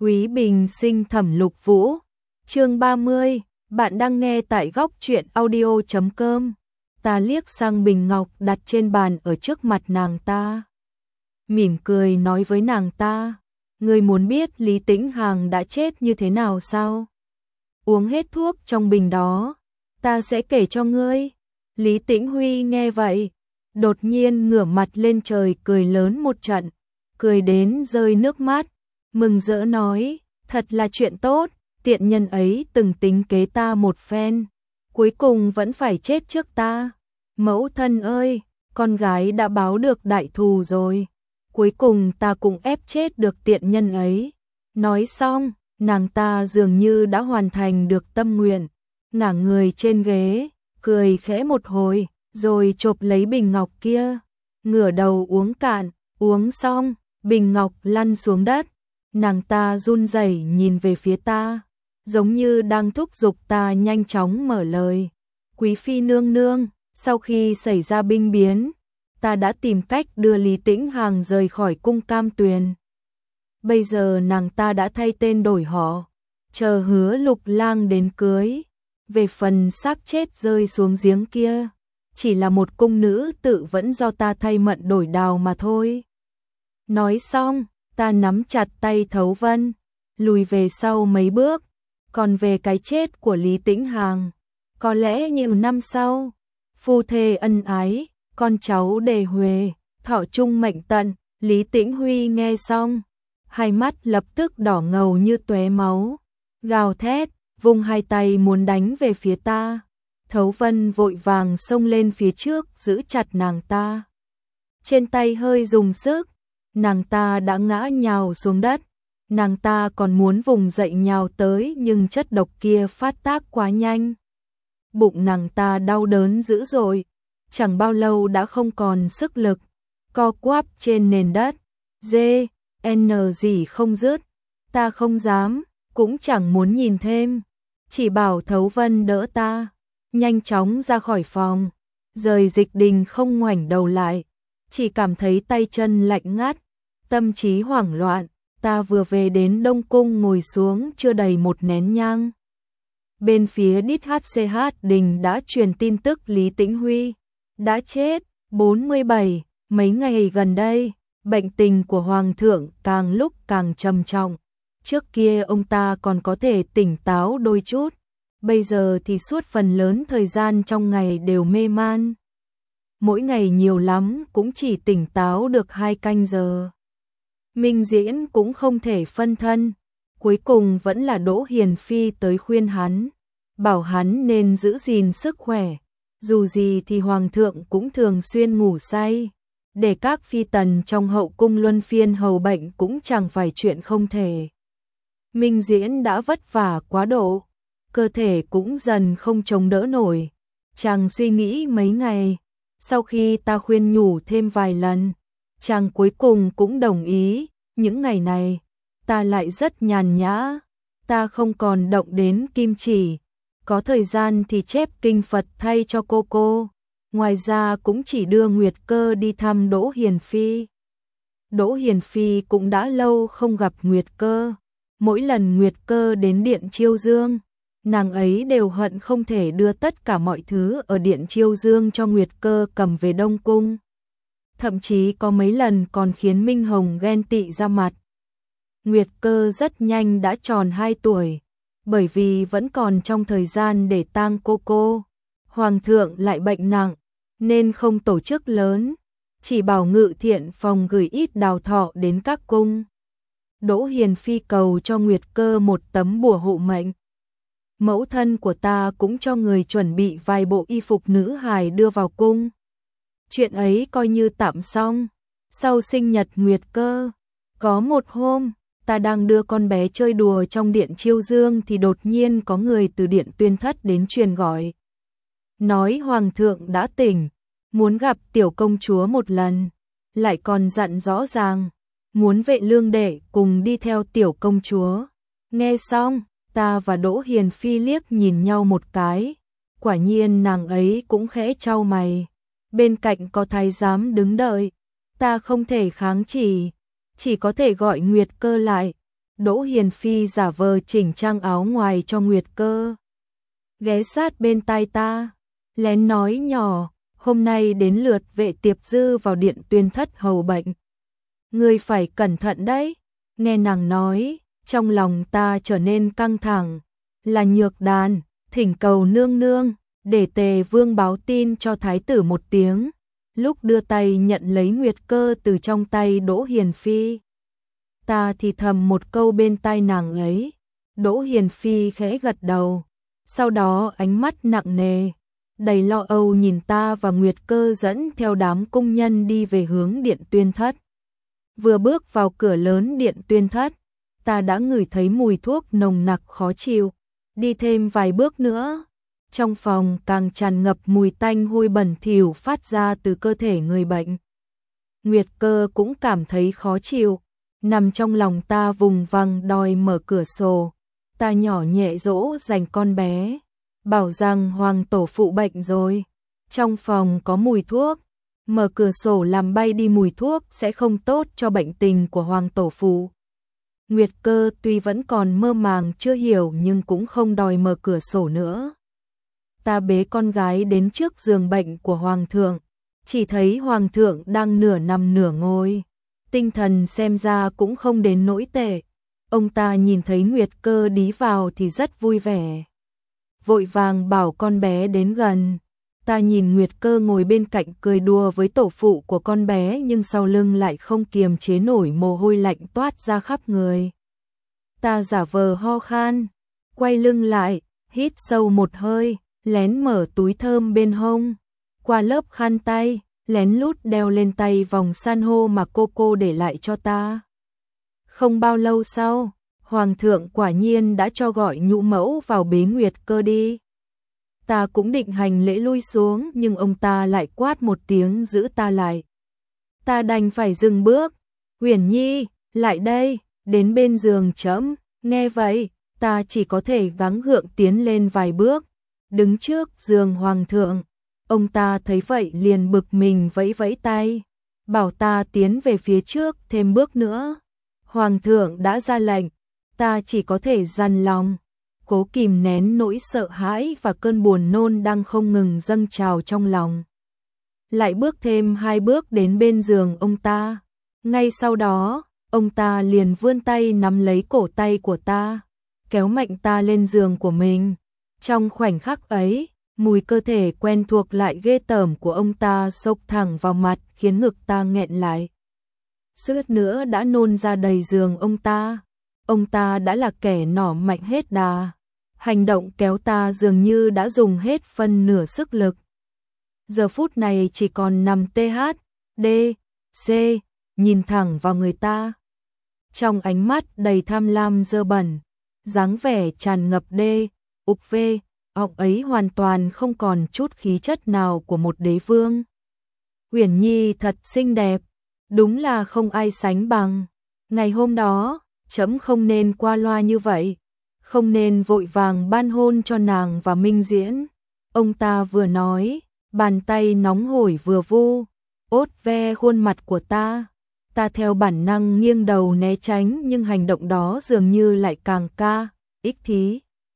Quý Bình Sinh Thẩm Lục Vũ, chương 30, bạn đang nghe tại góc truyện audio.com. Ta liếc sang bình ngọc đặt trên bàn ở trước mặt nàng ta. Mỉm cười nói với nàng ta, ngươi muốn biết Lý Tĩnh Hằng đã chết như thế nào sao? Uống hết thuốc trong bình đó, ta sẽ kể cho ngươi. Lý Tĩnh Huy nghe vậy, đột nhiên ngửa mặt lên trời cười lớn một trận, cười đến rơi nước mắt, mừng rỡ nói, thật là chuyện tốt, tiện nhân ấy từng tính kế ta một phen, cuối cùng vẫn phải chết trước ta. Mẫu thân ơi, con gái đã báo được đại thù rồi, cuối cùng ta cũng ép chết được tiện nhân ấy. Nói xong, nàng ta dường như đã hoàn thành được tâm nguyện, ngả người trên ghế, cười khẽ một hồi, rồi chộp lấy bình ngọc kia, ngửa đầu uống cạn, uống xong, bình ngọc lăn xuống đất. Nàng ta run rẩy nhìn về phía ta, giống như đang thúc giục ta nhanh chóng mở lời. Quý phi nương nương, sau khi xảy ra binh biến, ta đã tìm cách đưa Lý Tĩnh Hằng rời khỏi cung Cam Tuyền. Bây giờ nàng ta đã thay tên đổi họ, chờ Hứa Lục Lang đến cưới. Về phần xác chết rơi xuống giếng kia, chỉ là một cung nữ tự vẫn do ta thay mận đổi đào mà thôi. Nói xong, ta nắm chặt tay Thấu Vân, lùi về sau mấy bước. Còn về cái chết của Lý Tĩnh Hằng, có lẽ nhiều năm sau, phu thê ân ái, con cháu đề huề, thọ chung mệnh tận. Lý Tĩnh Huy nghe xong, hai mắt lập tức đỏ ngầu như tóe máu, gào thét, vung hai tay muốn đánh về phía ta. Thấu Vân vội vàng xông lên phía trước giữ chặt nàng ta. Trên tay hơi dùng sức, nàng ta đã ngã nhào xuống đất. Nàng ta còn muốn vùng dậy nhào tới nhưng chất độc kia phát tác quá nhanh. Bụng nàng ta đau đớn dữ dội, chẳng bao lâu đã không còn sức lực, co quắp trên nền đất, dê, n gì không dứt. Ta không dám, cũng chẳng muốn nhìn thêm, chỉ bảo Thấu Vân đỡ ta, nhanh chóng ra khỏi phòng, rời Dịch Đình không ngoảnh đầu lại, chỉ cảm thấy tay chân lạnh ngắt, tâm trí hoảng loạn. Ta vừa về đến Đông Cung ngồi xuống chưa đầy một nén nhang. Bên phía DHCH Đình đã truyền tin tức Lý Tĩnh Huy đã chết. 47, mấy ngày gần đây, bệnh tình của Hoàng thượng càng lúc càng trầm trọng. Trước kia ông ta còn có thể tỉnh táo đôi chút, bây giờ thì suốt phần lớn thời gian trong ngày đều mê man. Mỗi ngày nhiều lắm cũng chỉ tỉnh táo được 2 canh giờ. Minh Diễn cũng không thể phân thân, cuối cùng vẫn là Đỗ Hiền Phi tới khuyên hắn, bảo hắn nên giữ gìn sức khỏe, dù gì thì Hoàng thượng cũng thường xuyên ngủ say, để các phi tần trong hậu cung luân phiên hầu bệnh cũng chẳng phải chuyện không thể. Minh Diễn đã vất vả quá độ, cơ thể cũng dần không chống đỡ nổi, chàng suy nghĩ mấy ngày, sau khi ta khuyên nhủ thêm vài lần, chàng cuối cùng cũng đồng ý. Những ngày này, ta lại rất nhàn nhã, ta không còn động đến kim chỉ, có thời gian thì chép kinh Phật thay cho cô. Ngoài ra cũng chỉ đưa Nguyệt Cơ đi thăm Đỗ Hiền Phi. Đỗ Hiền Phi cũng đã lâu không gặp Nguyệt Cơ, mỗi lần Nguyệt Cơ đến Điện Chiêu Dương, nàng ấy đều hận không thể đưa tất cả mọi thứ ở Điện Chiêu Dương cho Nguyệt Cơ cầm về Đông Cung. Thậm chí có mấy lần còn khiến Minh Hồng ghen tị ra mặt. Nguyệt Cơ rất nhanh đã tròn 2 tuổi, bởi vì vẫn còn trong thời gian để tang cô. Hoàng thượng lại bệnh nặng, nên không tổ chức lớn, chỉ bảo Ngự Thiện phòng gửi ít đào thọ đến các cung. Đỗ Hiền Phi cầu cho Nguyệt Cơ một tấm bùa hộ mệnh. Mẫu thân của ta cũng cho người chuẩn bị vài bộ y phục nữ hài đưa vào cung. Chuyện ấy coi như tạm xong. Sau sinh nhật Nguyệt Cơ, có một hôm, ta đang đưa con bé chơi đùa trong Điện Chiêu Dương thì đột nhiên có người từ Điện Tuyên Thất đến truyền gọi. Nói Hoàng thượng đã tỉnh, muốn gặp tiểu công chúa một lần, lại còn dặn rõ ràng, muốn Vệ Lương đệ cùng đi theo tiểu công chúa. Nghe xong, ta và Đỗ Hiền Phi liếc nhìn nhau một cái, quả nhiên nàng ấy cũng khẽ chau mày. Bên cạnh có thái giám đứng đợi, ta không thể kháng chỉ có thể gọi Nguyệt Cơ lại. Đỗ Hiền Phi giả vờ chỉnh trang áo ngoài cho Nguyệt Cơ. Ghé sát bên tai ta, lén nói nhỏ, hôm nay đến lượt Vệ Tiệp Dư vào điện Tuyên Thất hầu bệnh. Ngươi phải cẩn thận đấy. Nghe nàng nói, trong lòng ta trở nên căng thẳng. Là Nhược Đàn, thỉnh cầu nương nương, để Tề Vương báo tin cho thái tử một tiếng. Lúc đưa tay nhận lấy Nguyệt Cơ từ trong tay Đỗ Hiền Phi, ta thì thầm một câu bên tai nàng ấy. Đỗ Hiền Phi khẽ gật đầu, sau đó ánh mắt nặng nề, đầy lo âu nhìn ta và Nguyệt Cơ dẫn theo đám cung nhân đi về hướng điện Tuyên Thất. Vừa bước vào cửa lớn điện Tuyên Thất, ta đã ngửi thấy mùi thuốc nồng nặc khó chịu. Đi thêm vài bước nữa, trong phòng càng tràn ngập mùi tanh hôi bẩn thỉu phát ra từ cơ thể người bệnh. Nguyệt Cơ cũng cảm thấy khó chịu, nằm trong lòng ta vùng vằng đòi mở cửa sổ. Ta nhỏ nhẹ dỗ dành con bé, bảo rằng hoàng tổ phụ bệnh rồi, trong phòng có mùi thuốc, mở cửa sổ làm bay đi mùi thuốc sẽ không tốt cho bệnh tình của hoàng tổ phụ. Nguyệt Cơ tuy vẫn còn mơ màng chưa hiểu nhưng cũng không đòi mở cửa sổ nữa. Ta bế con gái đến trước giường bệnh của hoàng thượng, chỉ thấy hoàng thượng đang nửa nằm nửa ngồi, tinh thần xem ra cũng không đến nỗi tệ. Ông ta nhìn thấy Nguyệt Cơ đi vào thì rất vui vẻ, vội vàng bảo con bé đến gần. Ta nhìn Nguyệt Cơ ngồi bên cạnh cười đùa với tổ phụ của con bé nhưng sau lưng lại không kiềm chế nổi mồ hôi lạnh toát ra khắp người. Ta giả vờ ho khan, quay lưng lại, hít sâu một hơi, lén mở túi thơm bên hông, qua lớp khăn tay, lén lút đeo lên tay vòng san hô mà cô để lại cho ta. Không bao lâu sau, hoàng thượng quả nhiên đã cho gọi nhũ mẫu vào bế Nguyệt Cơ đi. Ta cũng định hành lễ lui xuống nhưng ông ta lại quát một tiếng giữ ta lại. Ta đành phải dừng bước. Uyển Nhi, lại đây, đến bên giường trẫm. Nghe vậy, ta chỉ có thể gắng gượng tiến lên vài bước, đứng trước giường hoàng thượng. Ông ta thấy vậy liền bực mình vẫy vẫy tay, bảo ta tiến về phía trước thêm bước nữa. Hoàng thượng đã ra lệnh, ta chỉ có thể dằn lòng, cố kìm nén nỗi sợ hãi và cơn buồn nôn đang không ngừng dâng trào trong lòng. Lại bước thêm 2 bước đến bên giường ông ta. Ngay sau đó, ông ta liền vươn tay nắm lấy cổ tay của ta, kéo mạnh ta lên giường của mình. Trong khoảnh khắc ấy, mùi cơ thể quen thuộc lại ghê tởm của ông ta xộc thẳng vào mặt khiến ngực ta nghẹn lại. Suýt nữa đã nôn ra đầy giường ông ta. Ông ta đã là kẻ nỏ mạnh hết đà. Hành động kéo ta dường như đã dùng hết phân nửa sức lực. Giờ phút này chỉ còn nằm THD, C, nhìn thẳng vào người ta. Trong ánh mắt đầy tham lam dơ bẩn, dáng vẻ tràn ngập UV, ông ấy hoàn toàn không còn chút khí chất nào của một đế vương. Uyển Nhi thật xinh đẹp, đúng là không ai sánh bằng. Ngày hôm đó, trẫm không nên qua loa như vậy, không nên vội vàng ban hôn cho nàng và Minh Diễn. Ông ta vừa nói, bàn tay nóng hổi vừa vu, ốt ve khuôn mặt của ta. Ta theo bản năng nghiêng đầu né tránh nhưng hành động đó dường như lại càng ích thí.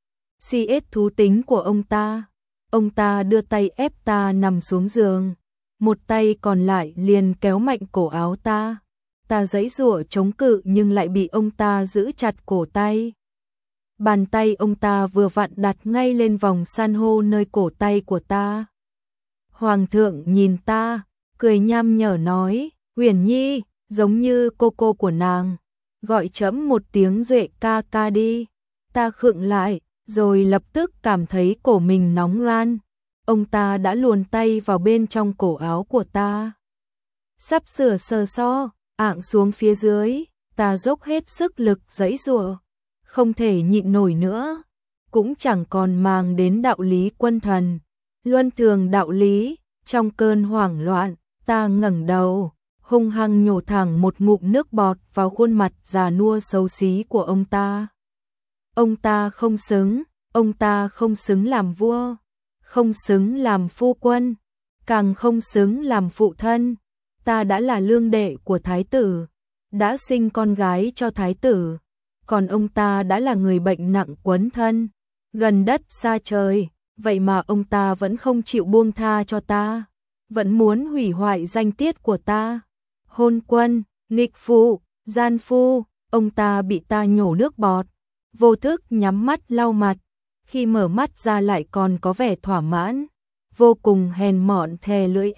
CS thú tính của ông ta. Ông ta đưa tay ép ta nằm xuống giường, một tay còn lại liền kéo mạnh cổ áo ta. Ta giãy giụa chống cự nhưng lại bị ông ta giữ chặt cổ tay. Bàn tay ông ta vừa vặn đặt ngay lên vòng san hô nơi cổ tay của ta. Hoàng thượng nhìn ta, cười nham nhở nói, Uyển Nhi, giống như cô của nàng, gọi trẫm một tiếng Duệ ca ca đi. Ta khựng lại, rồi lập tức cảm thấy cổ mình nóng ran. Ông ta đã luồn tay vào bên trong cổ áo của ta. Sắp sửa sờ so, ạng xuống phía dưới, ta dốc hết sức lực giãy giụa, không thể nhịn nổi nữa, cũng chẳng còn màng đến đạo lý quân thần, luân thường đạo lý. Trong cơn hoảng loạn, ta ngẩng đầu, hung hăng nhổ thẳng một ngụm nước bọt vào khuôn mặt già nua xấu xí của ông ta. Ông ta không xứng làm vua, không xứng làm phu quân, càng không xứng làm phụ thân. Ta đã là lương đệ của thái tử, đã sinh con gái cho thái tử, còn ông ta đã là người bệnh nặng quấn thân, gần đất xa trời, vậy mà ông ta vẫn không chịu buông tha cho ta, vẫn muốn hủy hoại danh tiết của ta. Hôn quân, nghịch phụ, gian phu, ông ta bị ta nhổ nước bọt, vô thức nhắm mắt lau mặt, khi mở mắt ra lại còn có vẻ thỏa mãn, vô cùng hèn mọn thè lưỡi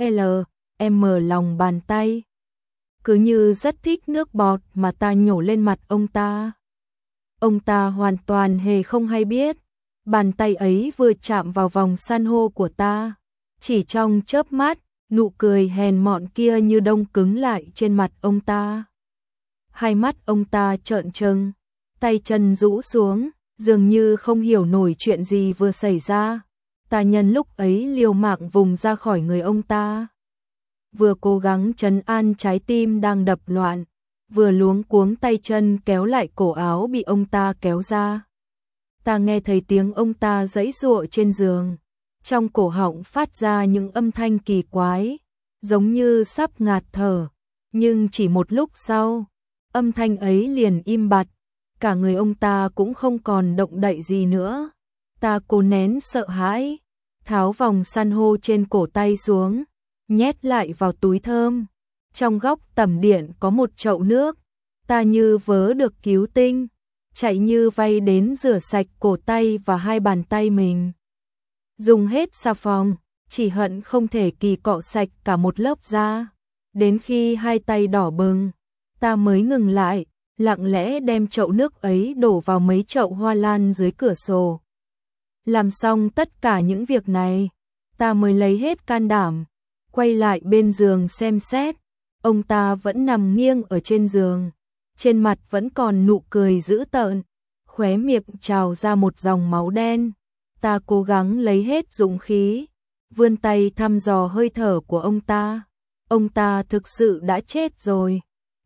M lòng bàn tay. Cứ như rất thích nước bọt mà ta nhổ lên mặt ông ta. Ông ta hoàn toàn hề không hay biết, bàn tay ấy vừa chạm vào vòng san hô của ta, chỉ trong chớp mắt, nụ cười hèn mọn kia như đông cứng lại trên mặt ông ta. Hai mắt ông ta trợn trừng, tay chân rũ xuống, dường như không hiểu nổi chuyện gì vừa xảy ra. Ta nhân lúc ấy liều mạng vùng ra khỏi người ông ta, vừa cố gắng trấn an trái tim đang đập loạn, vừa luống cuống tay chân kéo lại cổ áo bị ông ta kéo ra. Ta nghe thấy tiếng ông ta giãy giụa trên giường, trong cổ họng phát ra những âm thanh kỳ quái, giống như sắp ngạt thở, nhưng chỉ một lúc sau, âm thanh ấy liền im bặt, cả người ông ta cũng không còn động đậy gì nữa. Ta cố nén sợ hãi, tháo vòng san hô trên cổ tay xuống, nhét lại vào túi thơm. Trong góc tẩm điện có một chậu nước, ta như vớ được cứu tinh, chạy như vay đến rửa sạch cổ tay và hai bàn tay mình. Dùng hết xà phòng, chỉ hận không thể kỳ cọ sạch cả một lớp da. Đến khi hai tay đỏ bừng, ta mới ngừng lại, lặng lẽ đem chậu nước ấy đổ vào mấy chậu hoa lan dưới cửa sổ. Làm xong tất cả những việc này, ta mới lấy hết can đảm, quay lại bên giường xem xét. Ông ta vẫn nằm nghiêng ở trên giường, trên mặt vẫn còn nụ cười dữ tợn, khóe miệng trào ra một dòng máu đen. Ta cố gắng lấy hết dũng khí, vươn tay thăm dò hơi thở của ông ta. Ông ta thực sự đã chết rồi.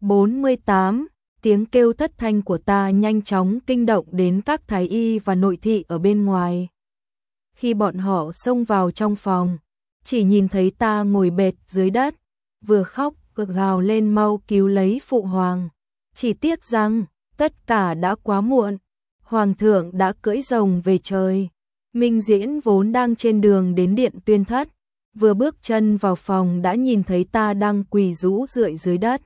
48. Tiếng kêu thất thanh của ta nhanh chóng kinh động đến các thái y và nội thị ở bên ngoài. Khi bọn họ xông vào trong phòng, chỉ nhìn thấy ta ngồi bệt dưới đất, vừa khóc vừa gào lên mau cứu lấy phụ hoàng. Chỉ tiếc rằng, tất cả đã quá muộn. Hoàng thượng đã cưỡi rồng về trời. Minh Diễn vốn đang trên đường đến điện Tuyên Thất, vừa bước chân vào phòng đã nhìn thấy ta đang quỳ rũ rượi dưới đất.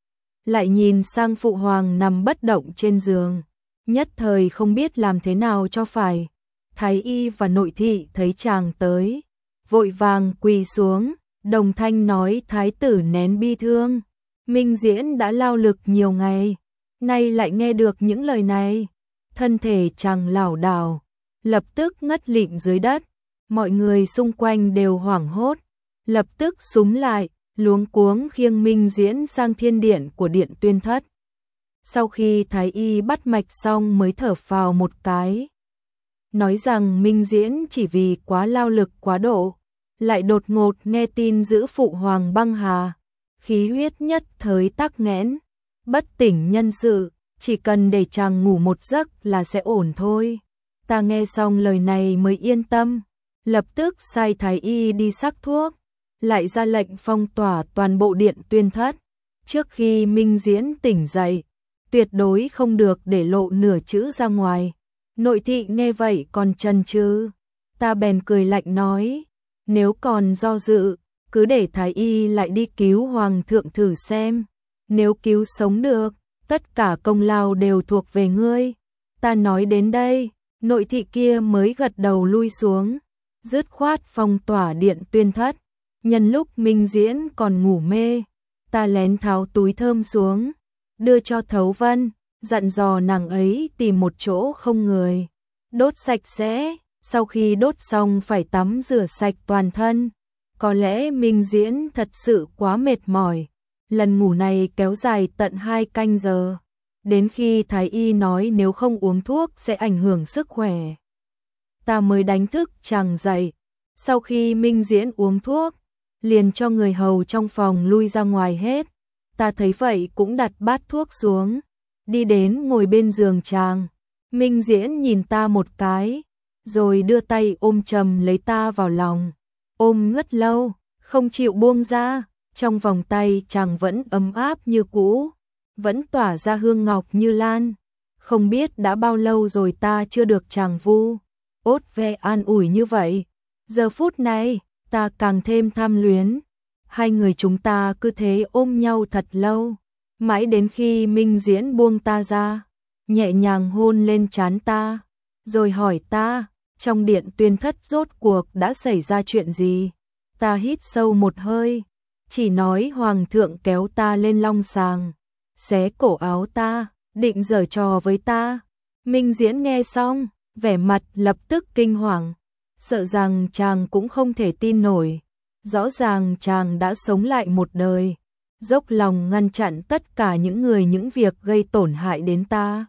Lại nhìn sang phụ hoàng nằm bất động trên giường, nhất thời không biết làm thế nào cho phải. Thái y và nội thị thấy chàng tới, vội vàng quỳ xuống, đồng thanh nói thái tử nén bi thương. Minh Diễn đã lao lực nhiều ngày, nay lại nghe được những lời này, thân thể chàng lảo đảo, lập tức ngất lịm dưới đất. Mọi người xung quanh đều hoảng hốt, lập tức xúm lại, luống cuống khiêng Minh Diễn sang thiên điện của điện Tuyên Thất. Sau khi thái y bắt mạch xong mới thở phào một cái, nói rằng Minh Diễn chỉ vì quá lao lực quá độ, lại đột ngột nghe tin giữ phụ hoàng băng hà, khí huyết nhất thời tắc nghẽn, bất tỉnh nhân sự, chỉ cần để chàng ngủ một giấc là sẽ ổn thôi. Ta nghe xong lời này mới yên tâm, lập tức sai thái y đi sắc thuốc, lại ra lệnh phong tỏa toàn bộ điện Tuyên Thất. Trước khi Minh Diễn tỉnh dậy, tuyệt đối không được để lộ nửa chữ ra ngoài. Nội thị nghe vậy còn chần chừ, ta bèn cười lạnh nói, nếu còn do dự, cứ để thái y lại đi cứu hoàng thượng thử xem, nếu cứu sống được, tất cả công lao đều thuộc về ngươi. Ta nói đến đây, nội thị kia mới gật đầu lui xuống, dứt khoát phong tỏa điện Tuyên Thất. Nhân lúc Minh Diễn còn ngủ mê, ta lén tháo túi thơm xuống, đưa cho Thấu Vân, dặn dò nàng ấy tìm một chỗ không người, đốt sạch sẽ, sau khi đốt xong phải tắm rửa sạch toàn thân. Có lẽ Minh Diễn thật sự quá mệt mỏi, lần ngủ này kéo dài tận 2 canh giờ, đến khi thái y nói nếu không uống thuốc sẽ ảnh hưởng sức khỏe. Ta mới đánh thức chàng dậy, sau khi Minh Diễn uống thuốc, liền cho người hầu trong phòng lui ra ngoài hết. Ta thấy vậy cũng đặt bát thuốc xuống, đi đến ngồi bên giường chàng. Minh Diễn nhìn ta một cái, rồi đưa tay ôm chầm lấy ta vào lòng, ôm rất lâu, không chịu buông ra. Trong vòng tay chàng vẫn ấm áp như cũ, vẫn tỏa ra hương ngọc như lan, không biết đã bao lâu rồi ta chưa được chàng vu ốt ve an ủi như vậy. Giờ phút này, ta càng thêm tham luyến. Hai người chúng ta cứ thế ôm nhau thật lâu, mãi đến khi Minh Diễn buông ta ra, nhẹ nhàng hôn lên trán ta, rồi hỏi ta, trong điện tuyên thất rốt cuộc đã xảy ra chuyện gì? Ta hít sâu một hơi, chỉ nói hoàng thượng kéo ta lên long sàng, xé cổ áo ta, định giở trò với ta. Minh Diễn nghe xong, vẻ mặt lập tức kinh hoàng, sợ rằng chàng cũng không thể tin nổi. Rõ ràng chàng đã sống lại một đời, dốc lòng ngăn chặn tất cả những người những việc gây tổn hại đến ta.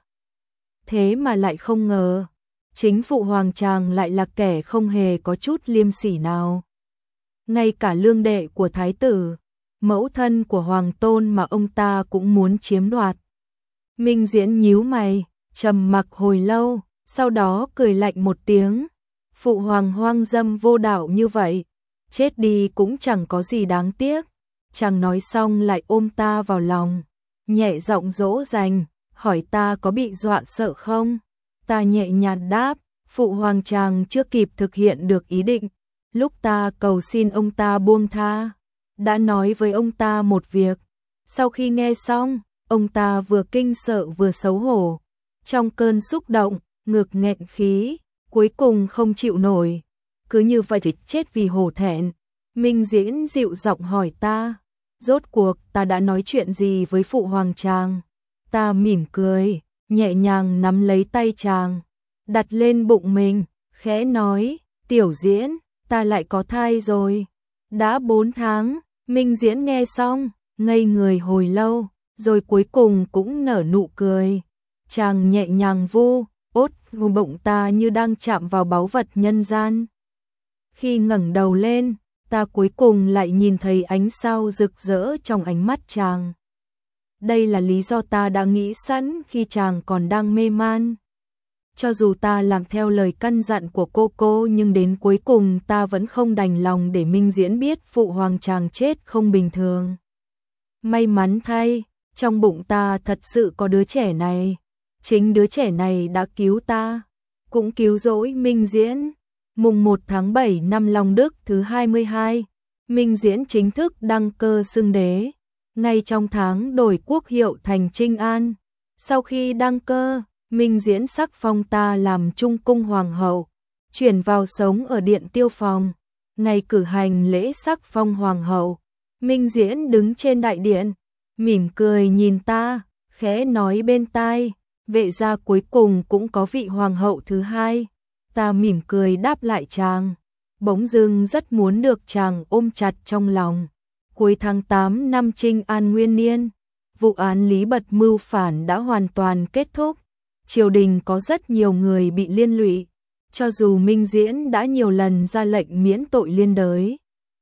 Thế mà lại không ngờ, chính phụ hoàng chàng lại là kẻ không hề có chút liêm sỉ nào. Ngay cả lương đệ của thái tử, mẫu thân của hoàng tôn mà ông ta cũng muốn chiếm đoạt. Minh Diễn nhíu mày, trầm mặc hồi lâu, sau đó cười lạnh một tiếng. Phụ hoàng hoang dâm vô đạo như vậy, chết đi cũng chẳng có gì đáng tiếc. Chàng nói xong lại ôm ta vào lòng, nhẹ giọng dỗ dành, hỏi ta có bị dọa sợ không? Ta nhẹ nhàng đáp, phụ hoàng chàng chưa kịp thực hiện được ý định. Lúc ta cầu xin ông ta buông tha, đã nói với ông ta một việc. Sau khi nghe xong, ông ta vừa kinh sợ vừa xấu hổ. Trong cơn xúc động, ngực nghẹn khí, cuối cùng không chịu nổi. Cứ như vậy thì chết vì hổ thẹn. Minh Diễn dịu giọng hỏi ta, rốt cuộc ta đã nói chuyện gì với phụ hoàng chàng? Ta mỉm cười, nhẹ nhàng nắm lấy tay chàng, đặt lên bụng mình, khẽ nói, Tiểu Diễn, ta lại có thai rồi. Đã 4 tháng, Minh Diễn nghe xong, ngây người hồi lâu, rồi cuối cùng cũng nở nụ cười. Chàng nhẹ nhàng vu ốt bụng ta như đang chạm vào báu vật nhân gian. Khi ngẩng đầu lên, ta cuối cùng lại nhìn thấy ánh sao rực rỡ trong ánh mắt chàng. Đây là lý do ta đã nghĩ sẵn khi chàng còn đang mê man. Cho dù ta làm theo lời căn dặn của cô nhưng đến cuối cùng ta vẫn không đành lòng để Minh Diễn biết phụ hoàng chàng chết không bình thường. May mắn thay, trong bụng ta thật sự có đứa trẻ này. Chính đứa trẻ này đã cứu ta, cũng cứu rỗi Minh Diễn. Mùng 1 tháng 7 năm Long Đức thứ 22, Minh Diễn chính thức đăng cơ xưng đế, ngay trong tháng đổi quốc hiệu thành Trinh An. Sau khi đăng cơ, Minh Diễn sắc phong ta làm Trung Cung Hoàng hậu, chuyển vào sống ở Điện Tiêu Phòng. Ngày cử hành lễ sắc phong Hoàng hậu, Minh Diễn đứng trên đại điện, mỉm cười nhìn ta, khẽ nói bên tai, vệ gia cuối cùng cũng có vị hoàng hậu thứ hai. Ta mỉm cười đáp lại chàng, bỗng dưng rất muốn được chàng ôm chặt trong lòng. Cuối tháng 8 năm Trinh An Nguyên Niên, vụ án Lý Bật mưu phản đã hoàn toàn kết thúc. Triều đình có rất nhiều người bị liên lụy, cho dù Minh Diễn đã nhiều lần ra lệnh miễn tội liên đới.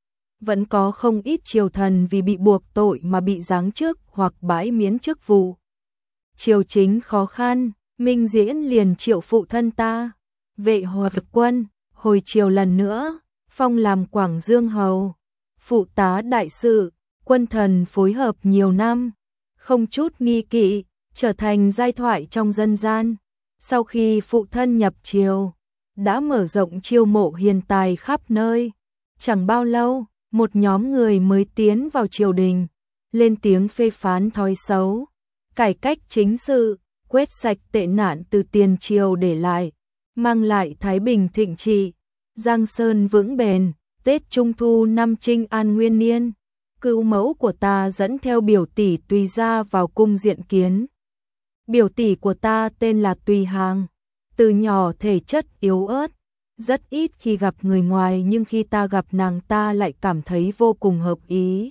Vẫn có không ít triều thần vì bị buộc tội mà bị giáng chức hoặc bãi miễn chức vụ. Triều chính khó khăn, Minh Diễn liền triệu phụ thân ta, Vệ Hòa Quân, hồi triều lần nữa, phong làm Quảng Dương hầu, phụ tá đại sự, quân thần phối hợp nhiều năm, không chút nghi kỵ, trở thành giai thoại trong dân gian. Sau khi phụ thân nhập triều, đã mở rộng chiêu mộ hiền tài khắp nơi. Chẳng bao lâu, một nhóm người mới tiến vào triều đình, lên tiếng phê phán thói xấu, cải cách chính sự, quét sạch tệ nạn từ tiền triều để lại, mang lại thái bình thịnh trị, giang sơn vững bền. Tết Trung Thu năm Trinh An Nguyên Niên, cữu mẫu của ta dẫn theo biểu tỷ Tùy gia vào cung diện kiến. Biểu tỷ của ta tên là Tùy Hàng, từ nhỏ thể chất yếu ớt, rất ít khi gặp người ngoài nhưng khi ta gặp nàng ta lại cảm thấy vô cùng hợp ý.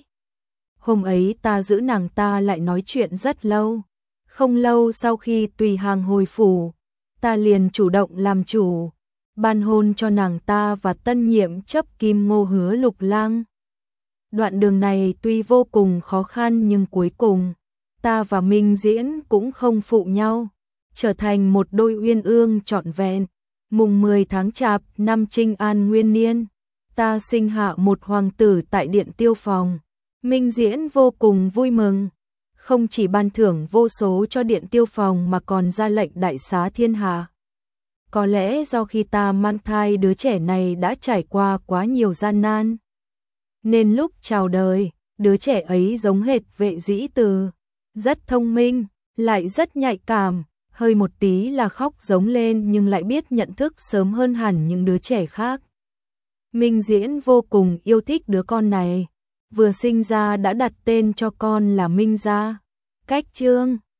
Hôm ấy ta giữ nàng ta lại nói chuyện rất lâu. Không lâu sau khi Tùy Hàng hồi phủ, ta liền chủ động làm chủ, ban hôn cho nàng ta và tân nhiệm chấp kim Ngô Hứa Lục Lang. Đoạn đường này tuy vô cùng khó khăn nhưng cuối cùng, ta và Minh Diễn cũng không phụ nhau, trở thành một đôi uyên ương trọn vẹn. Mùng 10 tháng Chạp năm Trinh An Nguyên Niên, ta sinh hạ một hoàng tử tại Điện Tiêu Phòng. Minh Diễn vô cùng vui mừng, không chỉ ban thưởng vô số cho Điện Tiêu Phòng mà còn ra lệnh đại xá thiên hạ. Có lẽ do khi ta mang thai đứa trẻ này đã trải qua quá nhiều gian nan, nên lúc chào đời, đứa trẻ ấy giống hệt Vệ Dĩ Từ, rất thông minh, lại rất nhạy cảm, hơi một tí là khóc giống lên nhưng lại biết nhận thức sớm hơn hẳn những đứa trẻ khác. Minh Diễn vô cùng yêu thích đứa con này, vừa sinh ra đã đặt tên cho con là Minh Gia. Cách chương